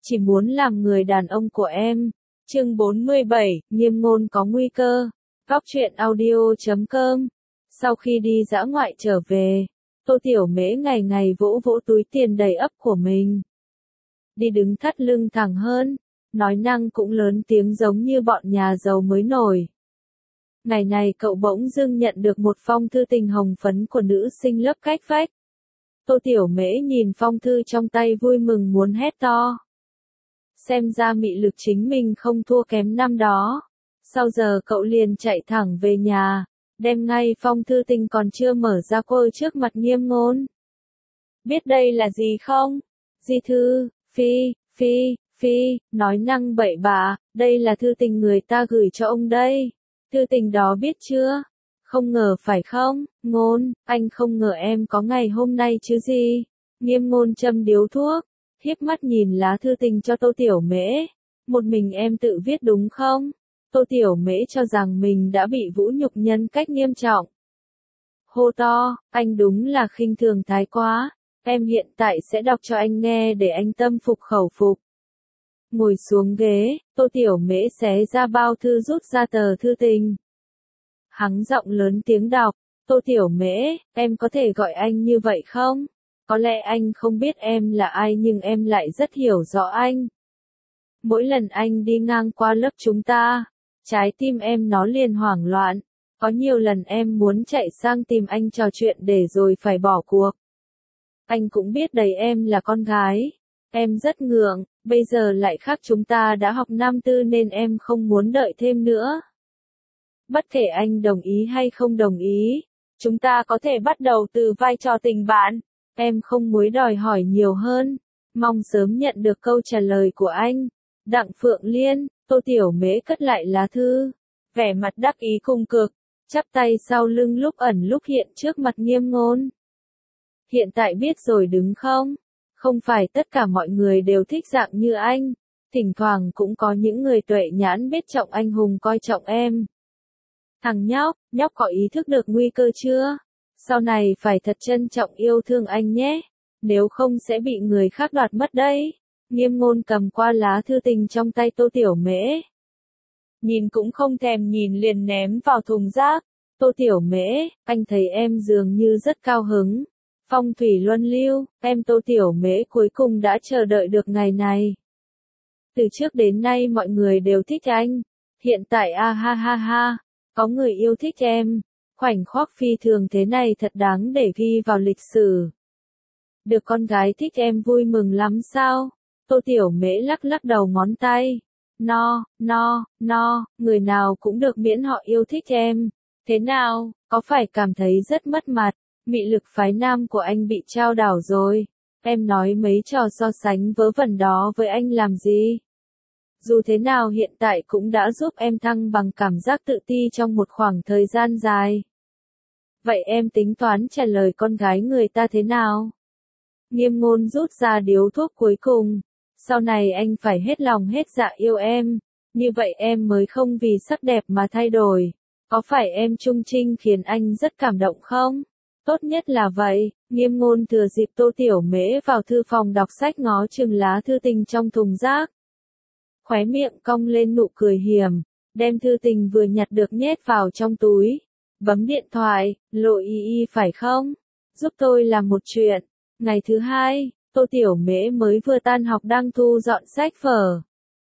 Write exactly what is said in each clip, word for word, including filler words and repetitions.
chỉ muốn làm người đàn ông của em. Chương bốn mươi bảy, Nghiêm ngôn có nguy cơ. Góc truyện audio chấm com. Sau khi đi dã ngoại trở về, Tô Tiểu Mễ ngày ngày vỗ vỗ túi tiền đầy ắp của mình. Đi đứng thắt lưng thẳng hơn, nói năng cũng lớn tiếng giống như bọn nhà giàu mới nổi. Ngày này cậu bỗng dưng nhận được một phong thư tình hồng phấn của nữ sinh lớp cách vách. Tô Tiểu Mễ nhìn phong thư trong tay vui mừng muốn hét to. Xem ra mị lực chính mình không thua kém năm đó. Sau giờ cậu liền chạy thẳng về nhà, đem ngay phong thư tình còn chưa mở ra quơ trước mặt Nghiêm ngôn. Biết đây là gì không? Di thư, phi, phi, phi, nói năng bậy bạ, đây là thư tình người ta gửi cho ông đây. Thư tình đó biết chưa? Không ngờ phải không, ngôn, anh không ngờ em có ngày hôm nay chứ gì. Nghiêm ngôn châm điếu thuốc, hiếp mắt nhìn lá thư tình cho Tô Tiểu Mễ. Một mình em tự viết đúng không? Tô Tiểu Mễ cho rằng mình đã bị vũ nhục nhân cách nghiêm trọng. Hô to, anh đúng là khinh thường thái quá, em hiện tại sẽ đọc cho anh nghe để anh tâm phục khẩu phục. Ngồi xuống ghế, Tô Tiểu Mễ xé ra bao thư rút ra tờ thư tình. Hắng giọng lớn tiếng đọc, Tô Tiểu Mễ, em có thể gọi anh như vậy không? Có lẽ anh không biết em là ai nhưng em lại rất hiểu rõ anh. Mỗi lần anh đi ngang qua lớp chúng ta, trái tim em nó liền hoảng loạn. Có nhiều lần em muốn chạy sang tìm anh trò chuyện để rồi phải bỏ cuộc. Anh cũng biết đấy em là con gái. Em rất ngượng, bây giờ lại khác chúng ta đã học năm tư nên em không muốn đợi thêm nữa. Bất kể anh đồng ý hay không đồng ý, chúng ta có thể bắt đầu từ vai trò tình bạn. Em không muốn đòi hỏi nhiều hơn, mong sớm nhận được câu trả lời của anh. Đặng Phượng Liên. Tô Tiểu Mễ cất lại lá thư, vẻ mặt đắc ý cùng cực, chắp tay sau lưng lúc ẩn lúc hiện trước mặt Nghiêm ngôn. Hiện tại biết rồi đúng không? Không phải tất cả mọi người đều thích dạng như anh, thỉnh thoảng cũng có những người tuệ nhãn biết trọng anh hùng coi trọng em. Thằng nhóc, nhóc có ý thức được nguy cơ chưa? Sau này phải thật trân trọng yêu thương anh nhé, nếu không sẽ bị người khác đoạt mất đấy. Nghiêm ngôn cầm qua lá thư tình trong tay Tô Tiểu Mễ. Nhìn cũng không thèm nhìn liền ném vào thùng rác. Tô Tiểu Mễ, anh thấy em dường như rất cao hứng. Phong thủy luân lưu, em Tô Tiểu Mễ cuối cùng đã chờ đợi được ngày này. Từ trước đến nay mọi người đều thích anh. Hiện tại a ah, ha ha ha, có người yêu thích em. Khoảnh khắc phi thường thế này thật đáng để ghi vào lịch sử. Được con gái thích em vui mừng lắm sao? Tô Tiểu Mễ lắc lắc đầu ngón tay. No, no, no, người nào cũng được miễn họ yêu thích em. Thế nào, có phải cảm thấy rất mất mặt? Mị lực phái nam của anh bị trao đảo rồi. Em nói mấy trò so sánh vớ vẩn đó với anh làm gì? Dù thế nào hiện tại cũng đã giúp em thăng bằng cảm giác tự ti trong một khoảng thời gian dài. Vậy em tính toán trả lời con gái người ta thế nào? Nghiêm ngôn rút ra điếu thuốc cuối cùng. Sau này anh phải hết lòng hết dạ yêu em, như vậy em mới không vì sắc đẹp mà thay đổi. Có phải em trung trinh khiến anh rất cảm động không? Tốt nhất là vậy. Nghiêm ngôn thừa dịp Tô Tiểu Mễ vào thư phòng đọc sách ngó chừng lá thư tình trong thùng rác. Khóe miệng cong lên nụ cười hiểm, đem thư tình vừa nhặt được nhét vào trong túi. Bấm điện thoại, Lộ Y Y phải không? Giúp tôi làm một chuyện. Ngày thứ hai, Tô Tiểu Mễ mới vừa tan học đang thu dọn sách vở.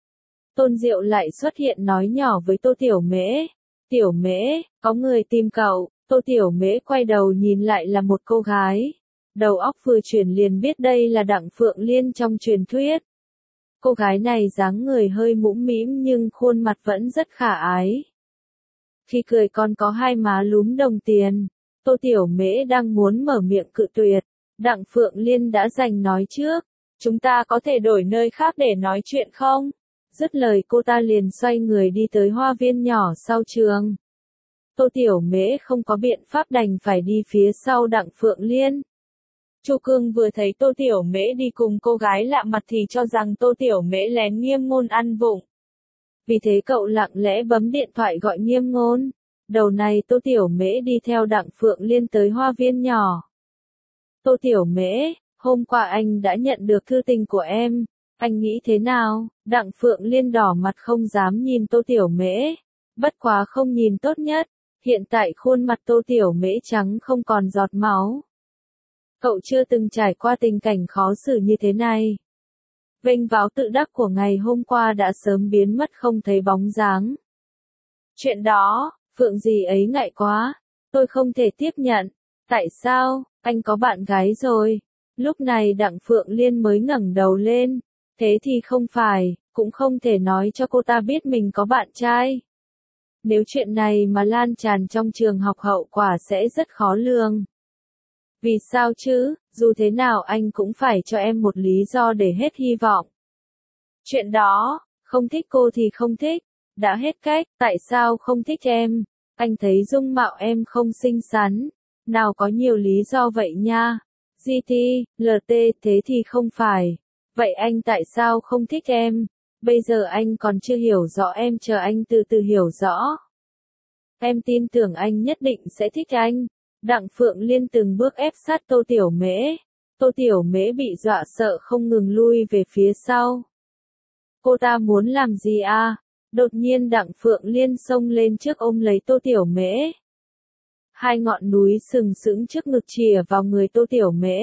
Tôn Diệu lại xuất hiện nói nhỏ với Tô Tiểu Mễ. Tiểu Mễ, có người tìm cậu. Tô Tiểu Mễ quay đầu nhìn lại là một cô gái. Đầu óc vừa chuyển liền biết đây là Đặng Phượng Liên trong truyền thuyết. Cô gái này dáng người hơi mũm mĩm nhưng khuôn mặt vẫn rất khả ái. Khi cười còn có hai má lúm đồng tiền. Tô Tiểu Mễ đang muốn mở miệng cự tuyệt. Đặng Phượng Liên đã giành nói trước. Chúng ta có thể đổi nơi khác để nói chuyện không? Dứt lời cô ta liền xoay người đi tới hoa viên nhỏ sau trường. Tô Tiểu Mễ không có biện pháp đành phải đi phía sau Đặng Phượng Liên. Chu Cương vừa thấy Tô Tiểu Mễ đi cùng cô gái lạ mặt thì cho rằng Tô Tiểu Mễ lén Nghiêm ngôn ăn vụng. Vì thế cậu lặng lẽ bấm điện thoại gọi Nghiêm ngôn. Đầu này Tô Tiểu Mễ đi theo Đặng Phượng Liên tới hoa viên nhỏ. Tô Tiểu Mễ, hôm qua anh đã nhận được thư tình của em. Anh nghĩ thế nào? Đặng Phượng Liên đỏ mặt không dám nhìn Tô Tiểu Mễ. Bất quá không nhìn tốt nhất. Hiện tại khuôn mặt Tô Tiểu Mễ trắng không còn giọt máu. Cậu chưa từng trải qua tình cảnh khó xử như thế này. Vênh váo tự đắc của ngày hôm qua đã sớm biến mất không thấy bóng dáng. Chuyện đó, Phượng gì ấy ngại quá. Tôi không thể tiếp nhận. Tại sao? Anh có bạn gái rồi. Lúc này Đặng Phượng Liên mới ngẩng đầu lên. Thế thì không phải, cũng không thể nói cho cô ta biết mình có bạn trai. Nếu chuyện này mà lan tràn trong trường học hậu quả sẽ rất khó lường. Vì sao chứ, dù thế nào anh cũng phải cho em một lý do để hết hy vọng. Chuyện đó, không thích cô thì không thích, đã hết cách, tại sao không thích em? Anh thấy dung mạo em không xinh xắn, nào có nhiều lý do vậy nha. giê tê, lờ tê, thế thì không phải. Vậy anh tại sao không thích em? Bây giờ anh còn chưa hiểu rõ em, chờ anh từ từ hiểu rõ. Em tin tưởng anh nhất định sẽ thích anh. Đặng Phượng Liên từng bước ép sát Tô Tiểu Mễ. Tô Tiểu Mễ bị dọa sợ không ngừng lui về phía sau. Cô ta muốn làm gì à? Đột nhiên Đặng Phượng Liên xông lên trước ôm lấy Tô Tiểu Mễ. Hai ngọn núi sừng sững trước ngực chìa vào người Tô Tiểu Mễ.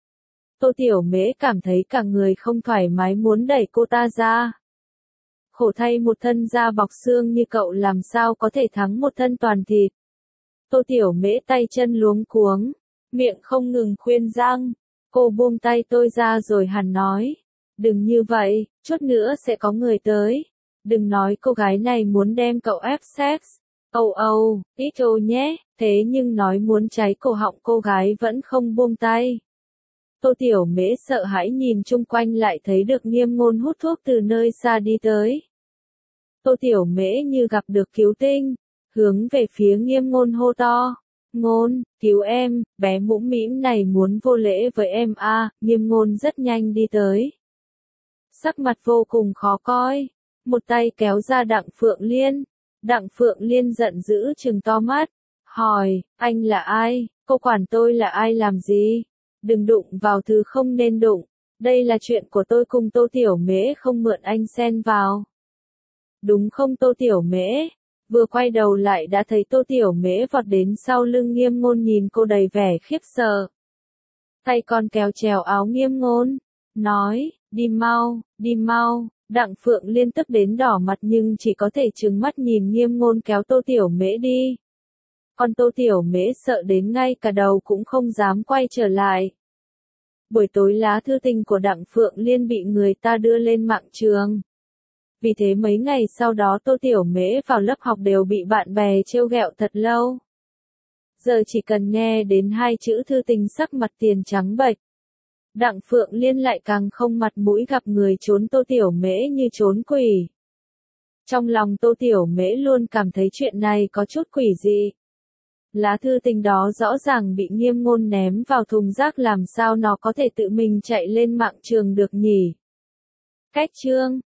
Tô Tiểu Mễ cảm thấy cả người không thoải mái muốn đẩy cô ta ra. Khổ thay một thân da bọc xương như cậu làm sao có thể thắng một thân toàn thịt. Tô Tiểu Mễ tay chân luống cuống, miệng không ngừng khuyên răng. Cô buông tay tôi ra rồi hằn nói. Đừng như vậy, chút nữa sẽ có người tới. Đừng nói cô gái này muốn đem cậu ép sex. Âu âu, ít ô nhé, thế nhưng nói muốn cháy cổ họng cô gái vẫn không buông tay. Tô Tiểu Mễ sợ hãi nhìn chung quanh lại thấy được Nghiêm Ngôn hút thuốc từ nơi xa đi tới. Tô Tiểu Mễ như gặp được cứu tinh, hướng về phía Nghiêm Ngôn hô to. Ngôn, cứu em, bé mũm mĩm này muốn vô lễ với em à, Nghiêm Ngôn rất nhanh đi tới. Sắc mặt vô cùng khó coi, một tay kéo ra Đặng Phượng Liên. Đặng Phượng Liên giận dữ trừng to mắt, hỏi, anh là ai, cô quản tôi là ai làm gì? Đừng đụng vào thứ không nên đụng, đây là chuyện của tôi cùng Tô Tiểu Mễ, không mượn anh xen vào. Đúng không Tô Tiểu Mễ? Vừa quay đầu lại đã thấy Tô Tiểu Mễ vọt đến sau lưng Nghiêm Ngôn, nhìn cô đầy vẻ khiếp sợ. Tay còn kéo chéo áo Nghiêm Ngôn, nói, đi mau, đi mau. Đặng Phượng Liên tức đến đỏ mặt nhưng chỉ có thể trừng mắt nhìn Nghiêm Ngôn kéo Tô Tiểu Mễ đi. Còn Tô Tiểu Mễ sợ đến ngay cả đầu cũng không dám quay trở lại. Buổi tối lá thư tình của Đặng Phượng Liên bị người ta đưa lên mạng trường. Vì thế mấy ngày sau đó Tô Tiểu Mễ vào lớp học đều bị bạn bè trêu ghẹo thật lâu. Giờ chỉ cần nghe đến hai chữ thư tình sắc mặt tiền trắng bệch. Đặng Phượng Liên lại càng không mặt mũi gặp người trốn Tô Tiểu Mễ như trốn quỷ. Trong lòng Tô Tiểu Mễ luôn cảm thấy chuyện này có chút quỷ dị. Lá thư tình đó rõ ràng bị Nghiêm Ngôn ném vào thùng rác, làm sao nó có thể tự mình chạy lên mạng trường được nhỉ? Cách chương